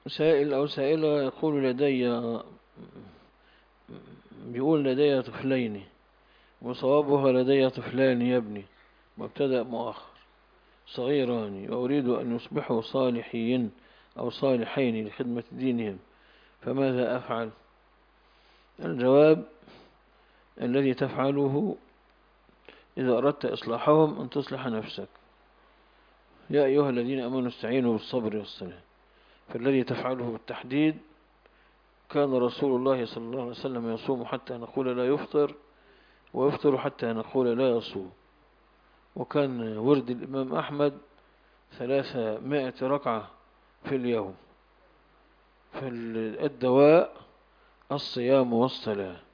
سائل أو سائلة يقول بيقول لدي طفلين، وصوابها لدي طفلان يا ابني، مبتدأ مؤخر، صغيران، وأريد أن يصبحوا صالحين أو صالحين لخدمة دينهم، فماذا أفعل؟ الجواب: الذي تفعله إذا أردت إصلاحهم أن تصلح نفسك. يا أيها الذين أمنوا استعينوا بالصبر والصلاة. فالذي تفعله بالتحديد: كان رسول الله صلى الله عليه وسلم يصوم حتى نقول لا يفطر، ويفطر حتى نقول لا يصوم. وكان ورد الإمام أحمد 300 ركعة في اليوم. فالدواء الصيام والصلاة.